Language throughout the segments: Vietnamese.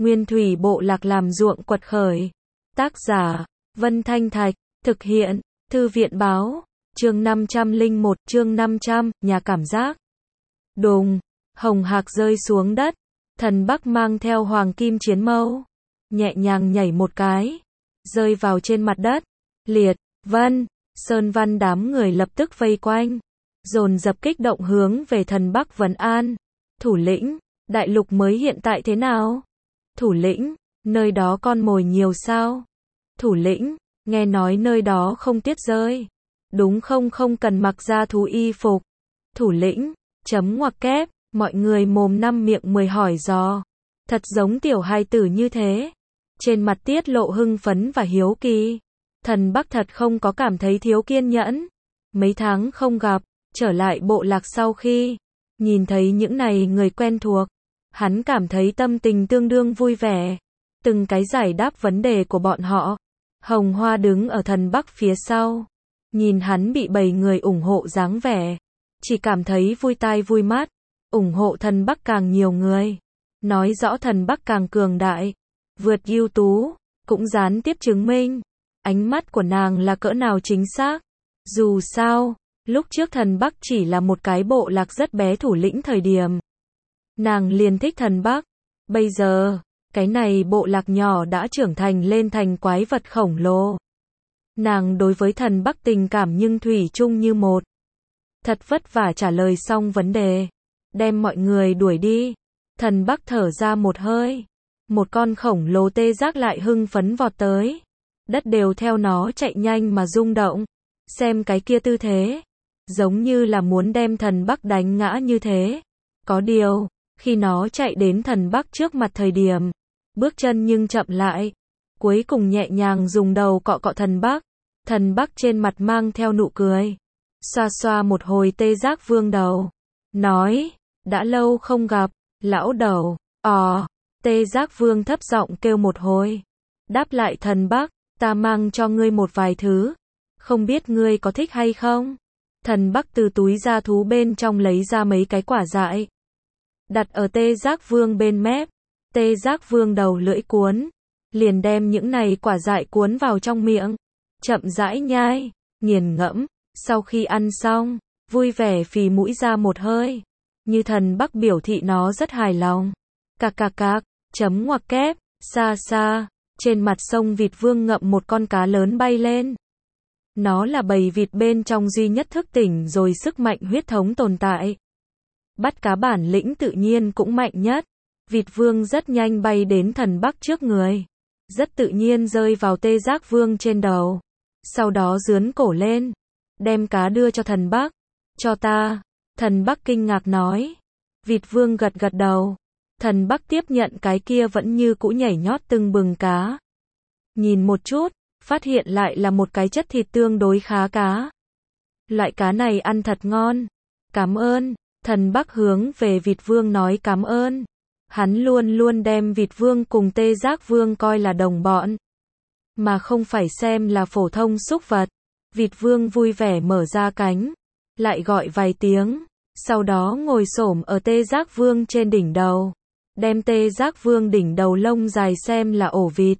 Nguyên thủy bộ lạc làm ruộng quật khởi. Tác giả, Vân Thanh Thạch, thực hiện, Thư viện báo, chương 501, chương 500, nhà cảm giác. Đùng, hồng hạc rơi xuống đất, thần Bắc mang theo hoàng kim chiến mâu, nhẹ nhàng nhảy một cái, rơi vào trên mặt đất. Liệt, Vân, Sơn Văn đám người lập tức vây quanh, dồn dập kích động hướng về thần Bắc vấn an. Thủ lĩnh, đại lục mới hiện tại thế nào? Thủ lĩnh, nơi đó con mồi nhiều sao? Thủ lĩnh, nghe nói nơi đó không tuyết rơi. Đúng không, không cần mặc ra thú y phục. Thủ lĩnh, chấm ngoặc kép, mọi người mồm năm miệng 10 hỏi dò. Thật giống tiểu hài tử như thế. Trên mặt tiết lộ hưng phấn và hiếu kỳ. Thần Bắc thật không có cảm thấy thiếu kiên nhẫn. Mấy tháng không gặp, trở lại bộ lạc sau khi nhìn thấy những này người quen thuộc, hắn cảm thấy tâm tình tương đương vui vẻ. Từng cái giải đáp vấn đề của bọn họ. Hồng Hoa đứng ở thần Bắc phía sau, nhìn hắn bị bầy người ủng hộ dáng vẻ, chỉ cảm thấy vui tai vui mắt. Ủng hộ thần Bắc càng nhiều người, nói rõ thần Bắc càng cường đại, vượt ưu tú, cũng gián tiếp chứng minh ánh mắt của nàng là cỡ nào chính xác. Dù sao, lúc trước thần Bắc chỉ là một cái bộ lạc rất bé thủ lĩnh thời điểm, nàng liền thích thần Bắc. Bây giờ, cái này bộ lạc nhỏ đã trưởng thành lên thành quái vật khổng lồ. Nàng đối với thần Bắc tình cảm nhưng thủy chung như một. Thật vất vả trả lời xong vấn đề, đem mọi người đuổi đi. Thần Bắc thở ra một hơi. Một con khổng lồ tê giác lại hưng phấn vọt tới. Đất đều theo nó chạy nhanh mà rung động. Xem cái kia tư thế, giống như là muốn đem thần Bắc đánh ngã như thế. Có điều, khi nó chạy đến thần Bắc trước mặt thời điểm, bước chân nhưng chậm lại, cuối cùng nhẹ nhàng dùng đầu cọ cọ thần Bắc. Thần Bắc trên mặt mang theo nụ cười, xoa xoa một hồi tê giác vương đầu, nói, đã lâu không gặp, lão đầu. Tê giác vương thấp giọng kêu một hồi, đáp lại thần Bắc, ta mang cho ngươi một vài thứ, không biết ngươi có thích hay không? Thần Bắc từ túi da thú bên trong lấy ra mấy cái quả dại, đặt ở tê giác vương bên mép. Tê giác vương đầu lưỡi cuốn, liền đem những này quả dại cuốn vào trong miệng, chậm rãi nhai, nghiền ngẫm. Sau khi ăn xong, vui vẻ phì mũi ra một hơi, như thần Bắc biểu thị nó rất hài lòng. Cạc cạc cạc, chấm ngoặc kép, xa xa, trên mặt sông vịt vương ngậm một con cá lớn bay lên. Nó là bầy vịt bên trong duy nhất thức tỉnh rồi sức mạnh huyết thống tồn tại. Bắt cá bản lĩnh tự nhiên cũng mạnh nhất. Vịt vương rất nhanh bay đến thần Bắc trước người, rất tự nhiên rơi vào tê giác vương trên đầu. Sau đó giướn cổ lên, đem cá đưa cho thần Bắc. Cho ta. Thần Bắc kinh ngạc nói. Vịt vương gật gật đầu. Thần Bắc tiếp nhận cái kia vẫn như cũ nhảy nhót tưng bừng cá. Nhìn một chút, phát hiện lại là một cái chất thịt tương đối khá cá. Loại cá này ăn thật ngon. Cảm ơn. Thần Bắc hướng về vịt vương nói cảm ơn. Hắn luôn luôn đem vịt vương cùng tê giác vương coi là đồng bọn, mà không phải xem là phổ thông súc vật. Vịt vương vui vẻ mở ra cánh, lại gọi vài tiếng, sau đó ngồi xổm ở tê giác vương trên đỉnh đầu, đem tê giác vương đỉnh đầu lông dài xem là ổ vịt.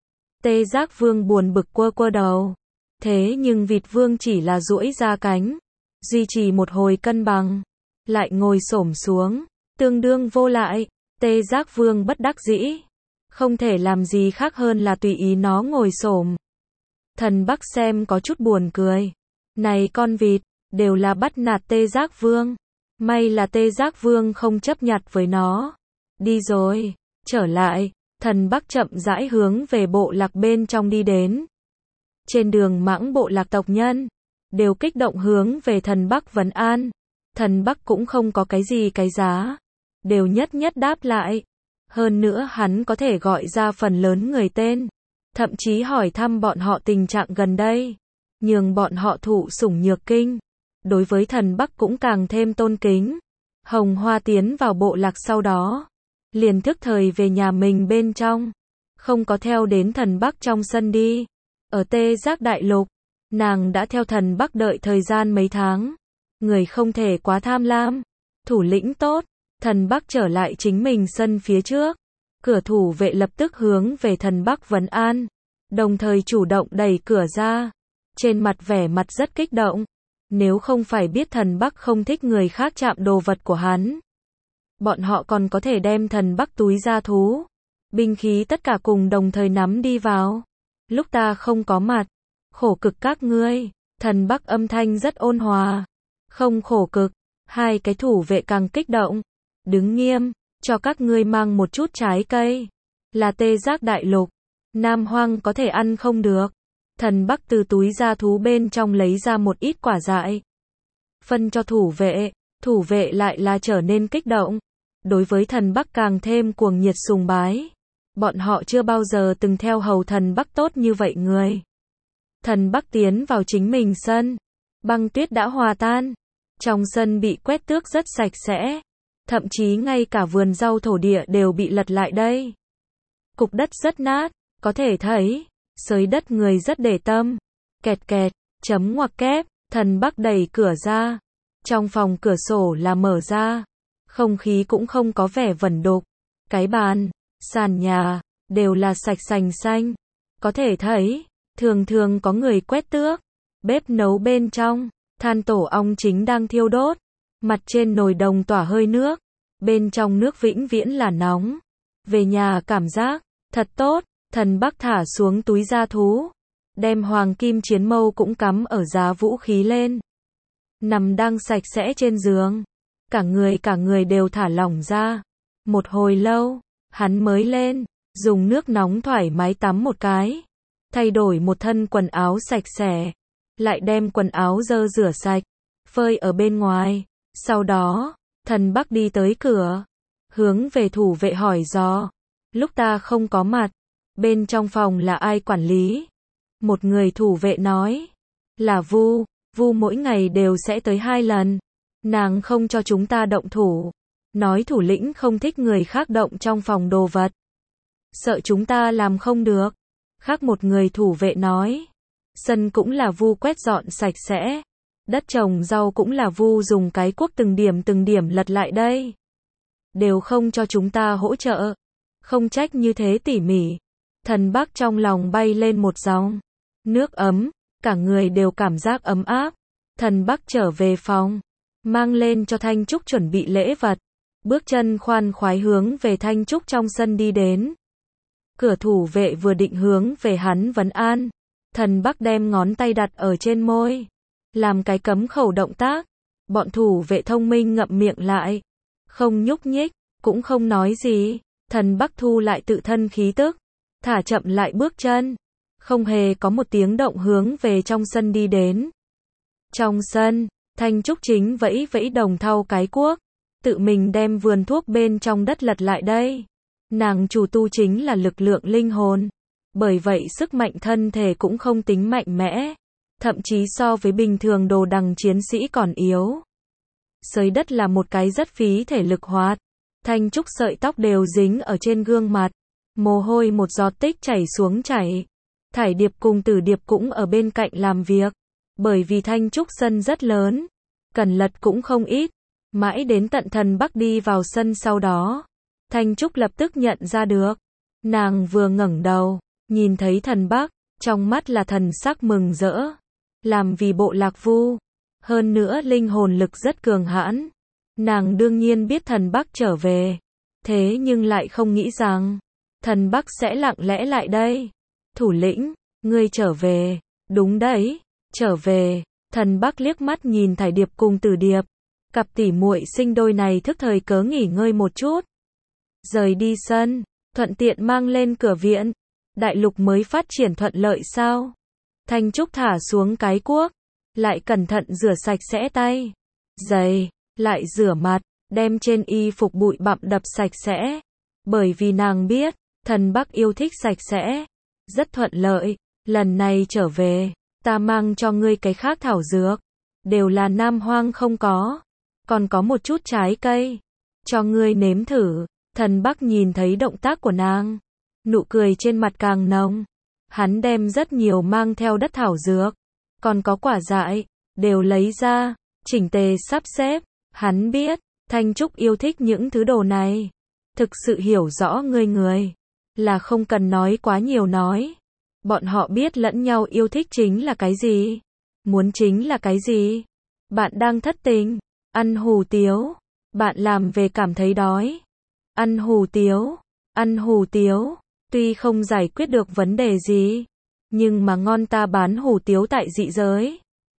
Tê giác vương buồn bực quơ quơ đầu, thế nhưng vịt vương chỉ là duỗi ra cánh, duy trì một hồi cân bằng, lại ngồi xổm xuống, tương đương vô lại. Tê giác vương bất đắc dĩ, không thể làm gì khác hơn là tùy ý nó ngồi xổm. Thần Bắc xem có chút buồn cười. Này con vịt, đều là bắt nạt tê giác vương. May là tê giác vương không chấp nhặt với nó. Đi rồi, trở lại, thần Bắc chậm rãi hướng về bộ lạc bên trong đi đến. Trên đường mãng bộ lạc tộc nhân, đều kích động hướng về thần Bắc vấn an. Thần Bắc cũng không có cái gì cái giá, đều nhất nhất đáp lại. Hơn nữa hắn có thể gọi ra phần lớn người tên, thậm chí hỏi thăm bọn họ tình trạng gần đây, nhường bọn họ thụ sủng nhược kinh. Đối với thần Bắc cũng càng thêm tôn kính. Hồng Hoa tiến vào bộ lạc sau đó, liền thức thời về nhà mình bên trong, không có theo đến thần Bắc trong sân đi. Ở tê giác đại lục, nàng đã theo thần Bắc đợi thời gian mấy tháng. Người không thể quá tham lam. Thủ lĩnh tốt. Thần Bắc trở lại chính mình sân phía trước, Cửa thủ vệ lập tức hướng về thần Bắc vấn an, đồng thời chủ động đẩy cửa ra, trên mặt vẻ mặt rất kích động. Nếu không phải biết thần Bắc không thích người khác chạm đồ vật của hắn, bọn họ còn có thể đem thần Bắc túi gia thú, binh khí tất cả cùng đồng thời nắm đi vào. Lúc ta không có mặt, khổ cực các ngươi. Thần Bắc âm thanh rất ôn hòa. Không khổ cực. Hai cái thủ vệ càng kích động. Đứng nghiêm, cho các ngươi mang một chút trái cây. Là tê giác đại lục. Nam Hoang có thể ăn không được. Thần Bắc từ túi gia thú bên trong lấy ra một ít quả dại. Phân cho thủ vệ lại là trở nên kích động. Đối với thần Bắc càng thêm cuồng nhiệt sùng bái. Bọn họ chưa bao giờ từng theo hầu thần Bắc tốt như vậy người. Thần Bắc tiến vào chính mình sân. Băng tuyết đã hòa tan. Trong sân bị quét tước rất sạch sẽ. Thậm chí ngay cả vườn rau thổ địa đều bị lật lại đây. Cục đất rất nát, có thể thấy, xới đất người rất để tâm. Kẹt kẹt, chấm ngoặc kép, thần Bắc đẩy cửa ra. Trong phòng cửa sổ là mở ra. Không khí cũng không có vẻ vẩn đục. Cái bàn, sàn nhà, đều là sạch sành xanh. Có thể thấy, thường thường có người quét tước. Bếp nấu bên trong, than tổ ong chính đang thiêu đốt. Mặt trên nồi đồng tỏa hơi nước. Bên trong nước vĩnh viễn là nóng. Về nhà cảm giác, thật tốt. Thần Bắc thả xuống túi gia thú. Đem hoàng kim chiến mâu cũng cắm ở giá vũ khí lên. Nằm đang sạch sẽ trên giường. Cả người đều thả lỏng ra. Một hồi lâu, hắn mới lên, dùng nước nóng thoải mái tắm một cái. Thay đổi một thân quần áo sạch sẽ. Lại đem quần áo dơ rửa sạch, phơi ở bên ngoài. Sau đó, thần Bắc đi tới cửa. Hướng về thủ vệ hỏi dò. Lúc ta không có mặt, bên trong phòng là ai quản lý? Một người thủ vệ nói. Là Vu. Vu mỗi ngày đều sẽ tới 2 lần. Nàng không cho chúng ta động thủ. Nói thủ lĩnh không thích người khác động trong phòng đồ vật. Sợ chúng ta làm không được. Khác một người thủ vệ nói. Sân cũng là Vu quét dọn sạch sẽ. Đất trồng rau cũng là Vu dùng cái cuốc từng điểm lật lại đây. Đều không cho chúng ta hỗ trợ. Không trách như thế tỉ mỉ. Thần Bắc trong lòng bay lên một dòng nước ấm. Cả người đều cảm giác ấm áp. Thần Bắc trở về phòng. Mang lên cho Thanh Trúc chuẩn bị lễ vật. Bước chân khoan khoái hướng về Thanh Trúc trong sân đi đến. Cửa thủ vệ vừa định hướng về hắn vấn an. Thần Bắc đem ngón tay đặt ở trên môi. Làm cái cấm khẩu động tác. Bọn thủ vệ thông minh ngậm miệng lại. Không nhúc nhích, cũng không nói gì. Thần Bắc thu lại tự thân khí tức. Thả chậm lại bước chân. Không hề có một tiếng động hướng về trong sân đi đến. Trong sân, Thanh Trúc chính vẫy vẫy đồng thau cái cuốc. Tự mình đem vườn thuốc bên trong đất lật lại đây. Nàng chủ tu chính là lực lượng linh hồn. Bởi vậy sức mạnh thân thể cũng không tính mạnh mẽ. Thậm chí so với bình thường đồ đằng chiến sĩ còn yếu. Xới đất là một cái rất phí thể lực hoạt. Thanh Trúc sợi tóc đều dính ở trên gương mặt. Mồ hôi một giọt tích chảy xuống chảy. Thải Điệp cùng Tử Điệp cũng ở bên cạnh làm việc. Bởi vì Thanh Trúc sân rất lớn. Cẩn lật cũng không ít. Mãi đến tận thần Bắc đi vào sân sau đó. Thanh Trúc lập tức nhận ra được. Nàng vừa ngẩng đầu, nhìn thấy thần Bắc, trong mắt là thần sắc mừng rỡ. Làm vì bộ lạc Vu. Hơn nữa linh hồn lực rất cường hãn. Nàng đương nhiên biết thần Bắc trở về. Thế nhưng lại không nghĩ rằng thần Bắc sẽ lặng lẽ lại đây. Thủ lĩnh, ngươi trở về. Đúng đấy, trở về. Thần Bắc liếc mắt nhìn Thải Điệp cùng Tử Điệp. Cặp tỷ muội sinh đôi này thức thời cớ nghỉ ngơi một chút. Rời đi sân, thuận tiện mang lên cửa viện. Đại lục mới phát triển thuận lợi sao? Thanh Trúc thả xuống cái cuốc. Lại cẩn thận rửa sạch sẽ tay. Giày, lại rửa mặt. Đem trên y phục bụi bặm đập sạch sẽ. Bởi vì nàng biết, thần Bắc yêu thích sạch sẽ. Rất thuận lợi. Lần này trở về, ta mang cho ngươi cái khác thảo dược. Đều là Nam Hoang không có. Còn có một chút trái cây. Cho ngươi nếm thử. Thần Bắc nhìn thấy động tác của nàng. Nụ cười trên mặt càng nồng. Hắn đem rất nhiều mang theo đất thảo dược. Còn có quả dại. Đều lấy ra. Chỉnh tề sắp xếp. Hắn biết. Thanh Trúc yêu thích những thứ đồ này. thực sự hiểu rõ người, là không cần nói quá nhiều nói. Bọn họ biết lẫn nhau yêu thích chính là cái gì, muốn chính là cái gì. Bạn đang thất tình, ăn hủ tiếu, bạn làm về cảm thấy đói, ăn hủ tiếu, ăn hủ tiếu, tuy không giải quyết được vấn đề gì, nhưng mà ngon ta bán hủ tiếu tại dị giới.